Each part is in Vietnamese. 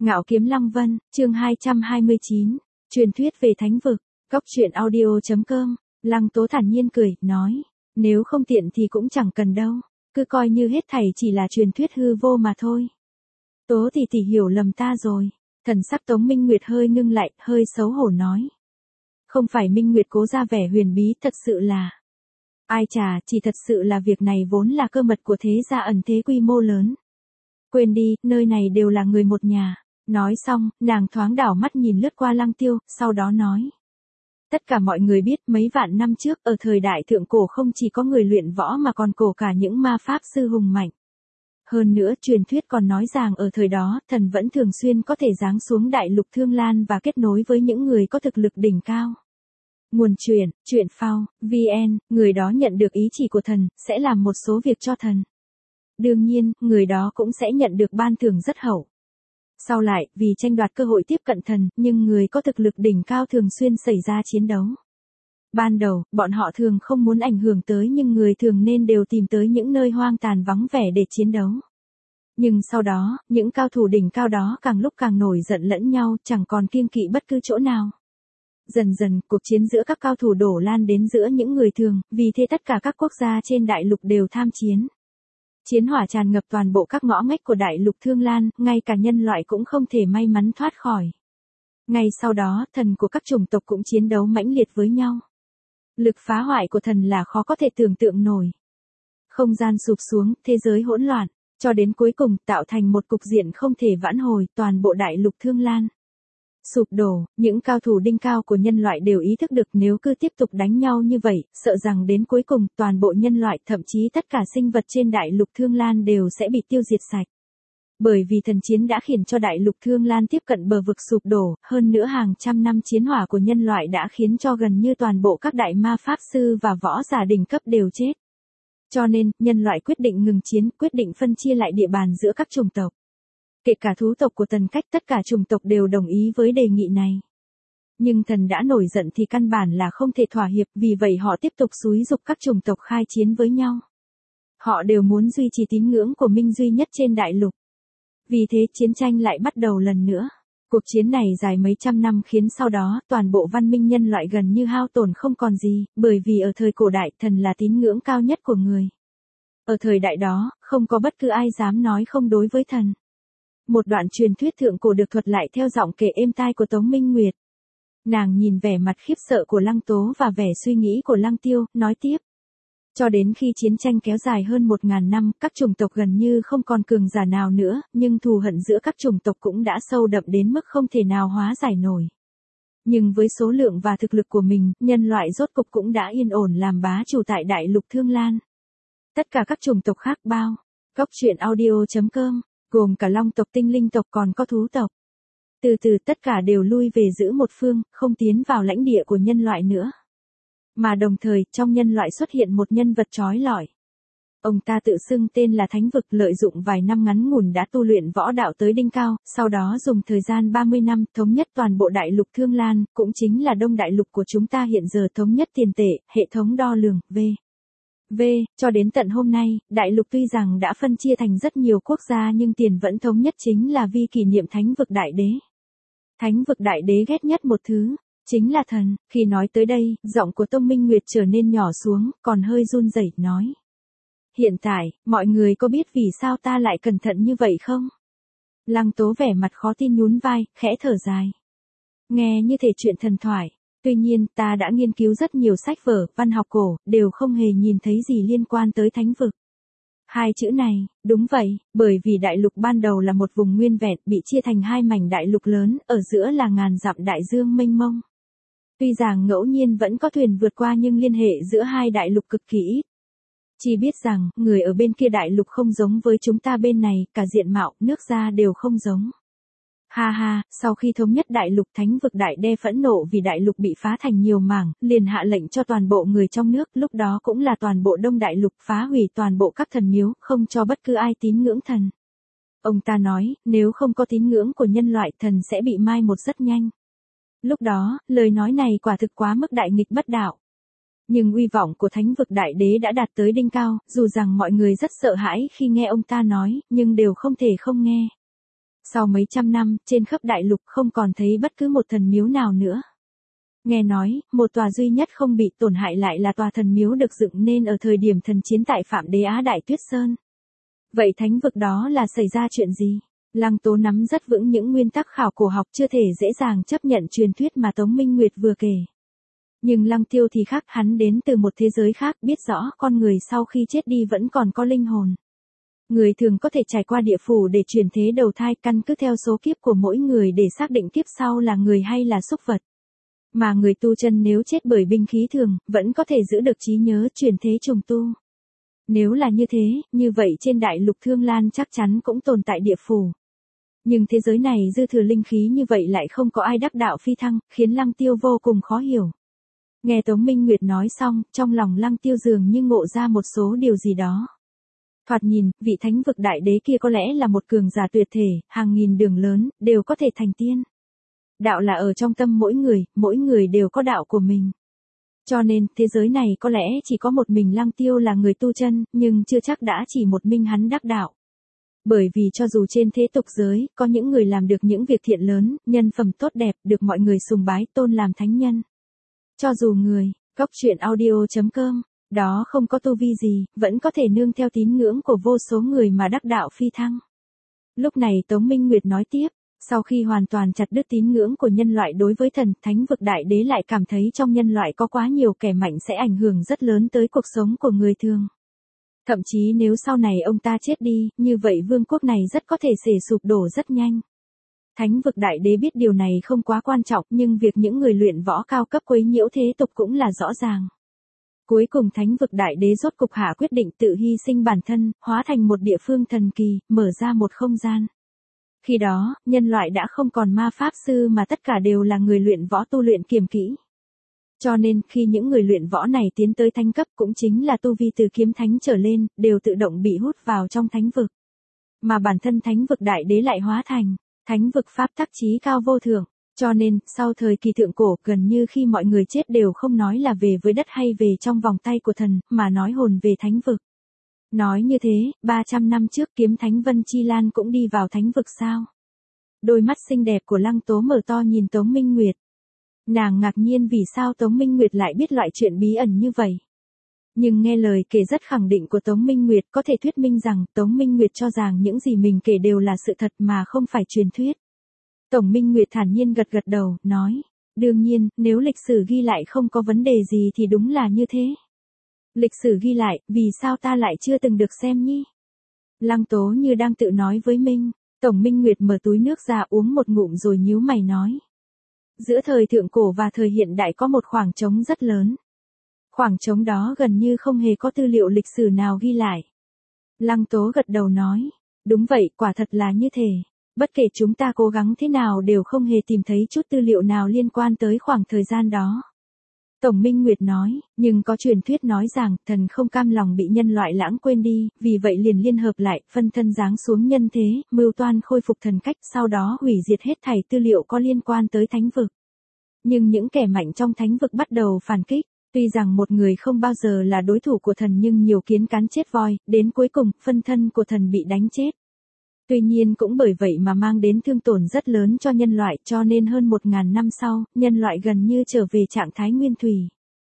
Ngạo Kiếm Lăng Vân, chương 229, truyền thuyết về thánh vực, Cóc truyện audio.com, Lăng Tố thản nhiên cười, nói, nếu không tiện thì cũng chẳng cần đâu, cứ coi như hết thảy chỉ là truyền thuyết hư vô mà thôi. Tố tỷ hiểu lầm ta rồi, thần sắc Tống Minh Nguyệt hơi ngưng lại, hơi xấu hổ nói. Không phải Minh Nguyệt cố ra vẻ huyền bí, thật sự là... Ai chà, chỉ thật sự là việc này vốn là cơ mật của thế gia ẩn thế quy mô lớn. Quên đi, nơi này đều là người một nhà. Nói xong, nàng thoáng đảo mắt nhìn lướt qua Lăng Tiêu, sau đó nói. Tất cả mọi người biết mấy vạn năm trước ở thời đại thượng cổ không chỉ có người luyện võ mà còn cổ cả những ma pháp sư hùng mạnh. Hơn nữa truyền thuyết còn nói rằng ở thời đó thần vẫn thường xuyên có thể giáng xuống đại lục Thương Lan và kết nối với những người có thực lực đỉnh cao. Nguồn truyện phao, VN, người đó nhận được ý chỉ của thần, sẽ làm một số việc cho thần. Đương nhiên, người đó cũng sẽ nhận được ban thưởng rất hậu. Sau lại, vì tranh đoạt cơ hội tiếp cận thần, nhưng người có thực lực đỉnh cao thường xuyên xảy ra chiến đấu. Ban đầu, bọn họ thường không muốn ảnh hưởng tới nhưng người thường nên đều tìm tới những nơi hoang tàn vắng vẻ để chiến đấu. Nhưng sau đó, những cao thủ đỉnh cao đó càng lúc càng nổi giận lẫn nhau, chẳng còn kiêng kỵ bất cứ chỗ nào. Dần dần, cuộc chiến giữa các cao thủ đổ lan đến giữa những người thường, vì thế tất cả các quốc gia trên đại lục đều tham chiến. Chiến hỏa tràn ngập toàn bộ các ngõ ngách của đại lục Thương Lan, ngay cả nhân loại cũng không thể may mắn thoát khỏi. Ngay sau đó, thần của các chủng tộc cũng chiến đấu mãnh liệt với nhau. Lực phá hoại của thần là khó có thể tưởng tượng nổi. Không gian sụp xuống, thế giới hỗn loạn, cho đến cuối cùng tạo thành một cục diện không thể vãn hồi, toàn bộ đại lục Thương Lan sụp đổ. Những cao thủ đỉnh cao của nhân loại đều ý thức được nếu cứ tiếp tục đánh nhau như vậy, sợ rằng đến cuối cùng toàn bộ nhân loại, thậm chí tất cả sinh vật trên đại lục Thương Lan đều sẽ bị tiêu diệt sạch. Bởi vì thần chiến đã khiến cho đại lục Thương Lan tiếp cận bờ vực sụp đổ, hơn nữa hàng trăm năm chiến hỏa của nhân loại đã khiến cho gần như toàn bộ các đại ma pháp sư và võ giả đỉnh cấp đều chết. Cho nên, nhân loại quyết định ngừng chiến, quyết định phân chia lại địa bàn giữa các chủng tộc. Kể cả thú tộc của Tần Cách, tất cả chủng tộc đều đồng ý với đề nghị này. Nhưng thần đã nổi giận thì căn bản là không thể thỏa hiệp, vì vậy họ tiếp tục xúi giục các chủng tộc khai chiến với nhau. Họ đều muốn duy trì tín ngưỡng của Minh duy nhất trên đại lục. Vì thế chiến tranh lại bắt đầu lần nữa. Cuộc chiến này dài mấy trăm năm khiến sau đó toàn bộ văn minh nhân loại gần như hao tổn không còn gì, bởi vì ở thời cổ đại thần là tín ngưỡng cao nhất của người. Ở thời đại đó, không có bất cứ ai dám nói không đối với thần. Một đoạn truyền thuyết thượng cổ được thuật lại theo giọng kể êm tai của Tống Minh Nguyệt. Nàng nhìn vẻ mặt khiếp sợ của Lăng Tố và vẻ suy nghĩ của Lăng Tiêu, nói tiếp. Cho đến khi chiến tranh kéo dài hơn 1000 năm, các chủng tộc gần như không còn cường giả nào nữa, nhưng thù hận giữa các chủng tộc cũng đã sâu đậm đến mức không thể nào hóa giải nổi. Nhưng với số lượng và thực lực của mình, nhân loại rốt cục cũng đã yên ổn làm bá chủ tại đại lục Thương Lan. Tất cả các chủng tộc khác bao, Cóc truyện audio.com, gồm cả long tộc, tinh linh tộc còn có thú tộc. Từ từ tất cả đều lui về giữ một phương, không tiến vào lãnh địa của nhân loại nữa. Mà đồng thời, trong nhân loại xuất hiện một nhân vật chói lọi. Ông ta tự xưng tên là Thánh Vực, lợi dụng vài năm ngắn ngủn đã tu luyện võ đạo tới đỉnh cao, sau đó dùng thời gian 30 năm thống nhất toàn bộ đại lục Thương Lan, cũng chính là đông đại lục của chúng ta hiện giờ, thống nhất tiền tệ, hệ thống đo lường, cho đến tận hôm nay, đại lục tuy rằng đã phân chia thành rất nhiều quốc gia nhưng tiền vẫn thống nhất, chính là vì kỷ niệm Thánh Vực Đại Đế. Thánh Vực Đại Đế ghét nhất một thứ, chính là thần. Khi nói tới đây, giọng của Tông Minh Nguyệt trở nên nhỏ xuống, còn hơi run rẩy nói. Hiện tại, mọi người có biết vì sao ta lại cẩn thận như vậy không? Lăng Tố vẻ mặt khó tin nhún vai, khẽ thở dài. Nghe như thể chuyện thần thoại. Tuy nhiên, ta đã nghiên cứu rất nhiều sách vở, văn học cổ, đều không hề nhìn thấy gì liên quan tới Thánh Vực. Hai chữ này, đúng vậy, bởi vì đại lục ban đầu là một vùng nguyên vẹn, bị chia thành hai mảnh đại lục lớn, ở giữa là ngàn dặm đại dương mênh mông. Tuy rằng ngẫu nhiên vẫn có thuyền vượt qua nhưng liên hệ giữa hai đại lục cực kỳ ít. Chỉ biết rằng, người ở bên kia đại lục không giống với chúng ta bên này, cả diện mạo, nước da đều không giống. Ha ha, sau khi thống nhất đại lục, Thánh Vực Đại Đế phẫn nộ vì đại lục bị phá thành nhiều mảng, liền hạ lệnh cho toàn bộ người trong nước, lúc đó cũng là toàn bộ đông đại lục, phá hủy toàn bộ các thần miếu, không cho bất cứ ai tín ngưỡng thần. Ông ta nói, nếu không có tín ngưỡng của nhân loại, thần sẽ bị mai một rất nhanh. Lúc đó, lời nói này quả thực quá mức đại nghịch bất đạo. Nhưng uy vọng của Thánh Vực Đại Đế đã đạt tới đỉnh cao, dù rằng mọi người rất sợ hãi khi nghe ông ta nói, nhưng đều không thể không nghe. Sau mấy trăm năm, trên khắp đại lục không còn thấy bất cứ một thần miếu nào nữa. Nghe nói, một tòa duy nhất không bị tổn hại lại là tòa thần miếu được dựng nên ở thời điểm thần chiến tại Phạm Đế Á Đại Tuyết Sơn. Vậy thánh vực đó là xảy ra chuyện gì? Lăng Tố nắm rất vững những nguyên tắc khảo cổ học, chưa thể dễ dàng chấp nhận truyền thuyết mà Tống Minh Nguyệt vừa kể. Nhưng Lăng Tiêu thì khác, hắn đến từ một thế giới khác, biết rõ con người sau khi chết đi vẫn còn có linh hồn. Người thường có thể trải qua địa phủ để chuyển thế đầu thai, căn cứ theo số kiếp của mỗi người để xác định kiếp sau là người hay là súc vật. Mà người tu chân nếu chết bởi binh khí thường, vẫn có thể giữ được trí nhớ, chuyển thế trùng tu. Nếu là như thế, như vậy trên đại lục Thương Lan chắc chắn cũng tồn tại địa phủ. Nhưng thế giới này dư thừa linh khí như vậy lại không có ai đắc đạo phi thăng, khiến Lăng Tiêu vô cùng khó hiểu. Nghe Tống Minh Nguyệt nói xong, trong lòng Lăng Tiêu dường như ngộ ra một số điều gì đó. Thoạt nhìn, vị thánh vực đại đế kia có lẽ là một cường giả tuyệt thể, hàng nghìn đường lớn, đều có thể thành tiên. Đạo là ở trong tâm mỗi người đều có đạo của mình. Cho nên, thế giới này có lẽ chỉ có một mình Lăng Tiêu là người tu chân, nhưng chưa chắc đã chỉ một mình hắn đắc đạo. Bởi vì cho dù trên thế tục giới, có những người làm được những việc thiện lớn, nhân phẩm tốt đẹp, được mọi người sùng bái tôn làm thánh nhân. Cho dù người, góc truyện audio.com, đó không có tu vi gì, vẫn có thể nương theo tín ngưỡng của vô số người mà đắc đạo phi thăng. Lúc này Tống Minh Nguyệt nói tiếp, sau khi hoàn toàn chặt đứt tín ngưỡng của nhân loại đối với thần, thánh vực đại đế lại cảm thấy trong nhân loại có quá nhiều kẻ mạnh sẽ ảnh hưởng rất lớn tới cuộc sống của người thường. Thậm chí nếu sau này ông ta chết đi, như vậy vương quốc này rất có thể sẽ sụp đổ rất nhanh. Thánh vực đại đế biết điều này không quá quan trọng, nhưng việc những người luyện võ cao cấp quấy nhiễu thế tục cũng là rõ ràng. Cuối cùng thánh vực đại đế rốt cục hạ quyết định tự hy sinh bản thân, hóa thành một địa phương thần kỳ, mở ra một không gian. Khi đó, nhân loại đã không còn ma pháp sư mà tất cả đều là người luyện võ tu luyện kiềm kỹ. Cho nên, khi những người luyện võ này tiến tới thánh cấp cũng chính là tu vi từ kiếm thánh trở lên, đều tự động bị hút vào trong thánh vực. Mà bản thân thánh vực đại đế lại hóa thành thánh vực pháp tắc chí cao vô thượng. Cho nên, sau thời kỳ thượng cổ, gần như khi mọi người chết đều không nói là về với đất hay về trong vòng tay của thần, mà nói hồn về thánh vực. Nói như thế, 300 năm trước kiếm thánh Vân Chi Lan cũng đi vào thánh vực sao? Đôi mắt xinh đẹp của Lăng Tố mở to nhìn Tống Minh Nguyệt. Nàng ngạc nhiên vì sao Tống Minh Nguyệt lại biết loại chuyện bí ẩn như vậy. Nhưng nghe lời kể rất khẳng định của Tống Minh Nguyệt có thể thuyết minh rằng Tống Minh Nguyệt cho rằng những gì mình kể đều là sự thật mà không phải truyền thuyết. Tống Minh Nguyệt thản nhiên gật gật đầu, nói, đương nhiên, nếu lịch sử ghi lại không có vấn đề gì thì đúng là như thế. Lịch sử ghi lại, vì sao ta lại chưa từng được xem nhỉ? Lăng Tố như đang tự nói với mình. Tống Minh Nguyệt mở túi nước ra uống một ngụm rồi nhíu mày nói. Giữa thời thượng cổ và thời hiện đại có một khoảng trống rất lớn. Khoảng trống đó gần như không hề có tư liệu lịch sử nào ghi lại. Lăng Tố gật đầu nói, đúng vậy, quả thật là như thế. Bất kể chúng ta cố gắng thế nào đều không hề tìm thấy chút tư liệu nào liên quan tới khoảng thời gian đó. Tống Minh Nguyệt nói, nhưng có truyền thuyết nói rằng thần không cam lòng bị nhân loại lãng quên đi, vì vậy liền liên hợp lại, phân thân giáng xuống nhân thế, mưu toan khôi phục thần cách, sau đó hủy diệt hết thảy tư liệu có liên quan tới thánh vực. Nhưng những kẻ mạnh trong thánh vực bắt đầu phản kích. Tuy rằng một người không bao giờ là đối thủ của thần nhưng nhiều kiến cắn chết voi, đến cuối cùng, phân thân của thần bị đánh chết. Tuy nhiên cũng bởi vậy mà mang đến thương tổn rất lớn cho nhân loại, cho nên hơn 1000 năm sau, nhân loại gần như trở về trạng thái nguyên thủy.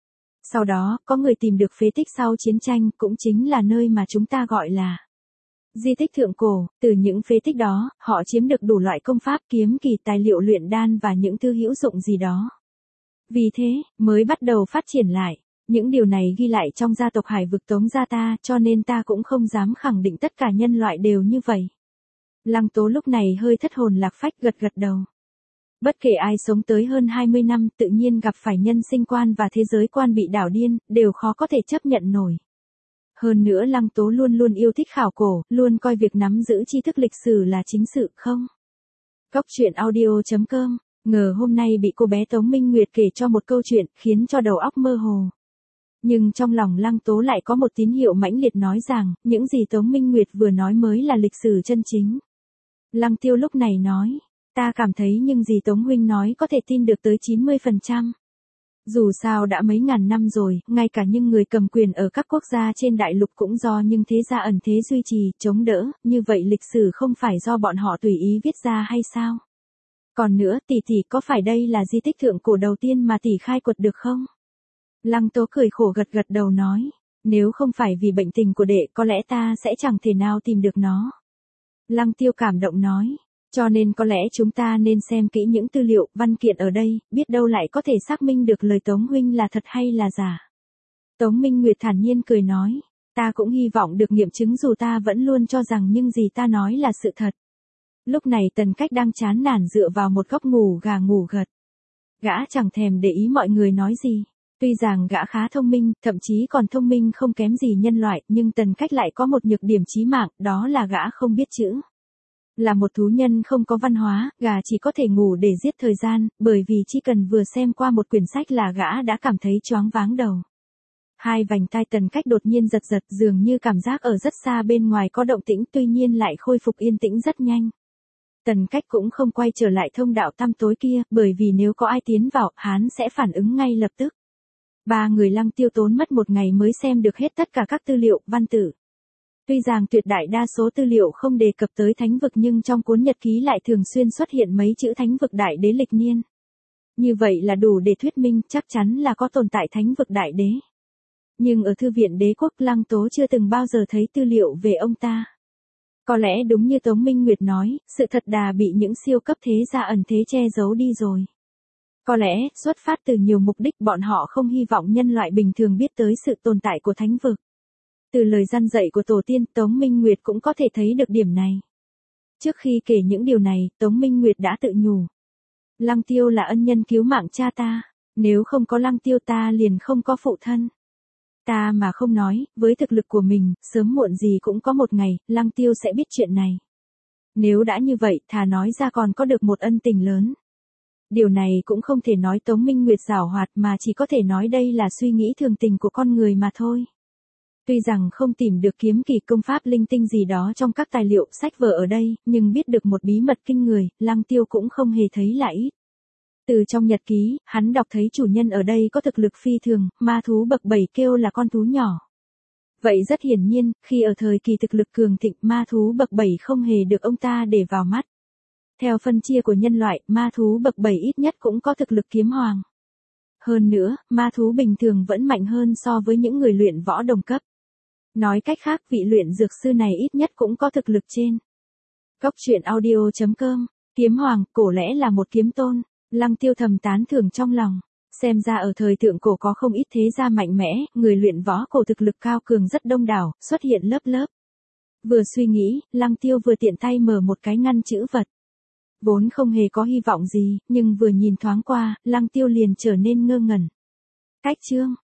Sau đó, có người tìm được phế tích sau chiến tranh, cũng chính là nơi mà chúng ta gọi là di tích thượng cổ. Từ những phế tích đó, họ chiếm được đủ loại công pháp, kiếm kỳ, tài liệu luyện đan và những thứ hữu dụng gì đó. Vì thế, mới bắt đầu phát triển lại. Những điều này ghi lại trong gia tộc Hải vực Tống gia ta, cho nên ta cũng không dám khẳng định tất cả nhân loại đều như vậy. Lăng Tố lúc này hơi thất hồn lạc phách gật gật đầu. Bất kể ai sống tới hơn 20 năm tự nhiên gặp phải nhân sinh quan và thế giới quan bị đảo điên, đều khó có thể chấp nhận nổi. Hơn nữa Lăng Tố luôn luôn yêu thích khảo cổ, luôn coi việc nắm giữ tri thức lịch sử là chính sự không. Góc truyện audio.com, ngờ hôm nay bị cô bé Tống Minh Nguyệt kể cho một câu chuyện, khiến cho đầu óc mơ hồ. Nhưng trong lòng Lăng Tố lại có một tín hiệu mãnh liệt nói rằng, những gì Tống Minh Nguyệt vừa nói mới là lịch sử chân chính. Lăng Tiêu lúc này nói, ta cảm thấy những gì Tống huynh nói có thể tin được tới 90%. Dù sao đã mấy ngàn năm rồi, ngay cả những người cầm quyền ở các quốc gia trên đại lục cũng do những thế gia ẩn thế duy trì, chống đỡ, như vậy lịch sử không phải do bọn họ tùy ý viết ra hay sao? Còn nữa, tỷ có phải đây là di tích thượng cổ đầu tiên mà tỷ khai quật được không? Lăng Tố cười khổ gật gật đầu nói, nếu không phải vì bệnh tình của đệ có lẽ ta sẽ chẳng thể nào tìm được nó. Lăng Tiêu cảm động nói, cho nên có lẽ chúng ta nên xem kỹ những tư liệu, văn kiện ở đây, biết đâu lại có thể xác minh được lời Tống huynh là thật hay là giả. Tống Minh Nguyệt thản nhiên cười nói, ta cũng hy vọng được nghiệm chứng dù ta vẫn luôn cho rằng những gì ta nói là sự thật. Lúc này Tần Cách đang chán nản dựa vào một góc ngủ gà ngủ gật. Gã chẳng thèm để ý mọi người nói gì. Tuy rằng gã khá thông minh, thậm chí còn thông minh không kém gì nhân loại, nhưng Tần Cách lại có một nhược điểm chí mạng, đó là gã không biết chữ. Là một thú nhân không có văn hóa, gã chỉ có thể ngủ để giết thời gian, bởi vì chỉ cần vừa xem qua một quyển sách là gã đã cảm thấy choáng váng đầu. Hai vành tai Tần Cách đột nhiên giật giật, dường như cảm giác ở rất xa bên ngoài có động tĩnh, tuy nhiên lại khôi phục yên tĩnh rất nhanh. Tần Cách cũng không quay trở lại thông đạo tăm tối kia, bởi vì nếu có ai tiến vào, hắn sẽ phản ứng ngay lập tức. Ba người Lăng Tiêu tốn mất một ngày mới xem được hết tất cả các tư liệu, văn tự. Tuy rằng tuyệt đại đa số tư liệu không đề cập tới thánh vực nhưng trong cuốn nhật ký lại thường xuyên xuất hiện mấy chữ thánh vực đại đế lịch niên. Như vậy là đủ để thuyết minh chắc chắn là có tồn tại thánh vực đại đế. Nhưng ở thư viện đế quốc Lăng Tố chưa từng bao giờ thấy tư liệu về ông ta. Có lẽ đúng như Tống Minh Nguyệt nói, sự thật đà bị những siêu cấp thế gia ẩn thế che giấu đi rồi. Có lẽ, xuất phát từ nhiều mục đích bọn họ không hy vọng nhân loại bình thường biết tới sự tồn tại của thánh vực. Từ lời răn dạy của tổ tiên, Tống Minh Nguyệt cũng có thể thấy được điểm này. Trước khi kể những điều này, Tống Minh Nguyệt đã tự nhủ. Lăng Tiêu là ân nhân cứu mạng cha ta, nếu không có Lăng Tiêu ta liền không có phụ thân. Ta mà không nói, với thực lực của mình, sớm muộn gì cũng có một ngày, Lăng Tiêu sẽ biết chuyện này. Nếu đã như vậy, thà nói ra còn có được một ân tình lớn. Điều này cũng không thể nói Tống Minh Nguyệt giảo hoạt mà chỉ có thể nói đây là suy nghĩ thường tình của con người mà thôi. Tuy rằng không tìm được kiếm kỳ công pháp linh tinh gì đó trong các tài liệu sách vở ở đây, nhưng biết được một bí mật kinh người, Lăng Tiêu cũng không hề thấy là ít. Từ trong nhật ký, hắn đọc thấy chủ nhân ở đây có thực lực phi thường, ma thú bậc 7 kêu là con thú nhỏ. Vậy rất hiển nhiên, khi ở thời kỳ thực lực cường thịnh, ma thú bậc 7 không hề được ông ta để vào mắt. Theo phân chia của nhân loại, ma thú bậc 7 ít nhất cũng có thực lực kiếm hoàng. Hơn nữa, ma thú bình thường vẫn mạnh hơn so với những người luyện võ đồng cấp. Nói cách khác, vị luyện dược sư này ít nhất cũng có thực lực trên. Góc truyện audio.com, kiếm hoàng, cổ lẽ là một kiếm tôn. Lăng Tiêu thầm tán thưởng trong lòng. Xem ra ở thời thượng cổ có không ít thế gia mạnh mẽ, người luyện võ cổ thực lực cao cường rất đông đảo, xuất hiện lớp lớp. Vừa suy nghĩ, Lăng Tiêu vừa tiện tay mở một cái ngăn chữ vật. Vốn không hề có hy vọng gì, nhưng vừa nhìn thoáng qua, Lăng Tiêu liền trở nên ngơ ngẩn. Cách chương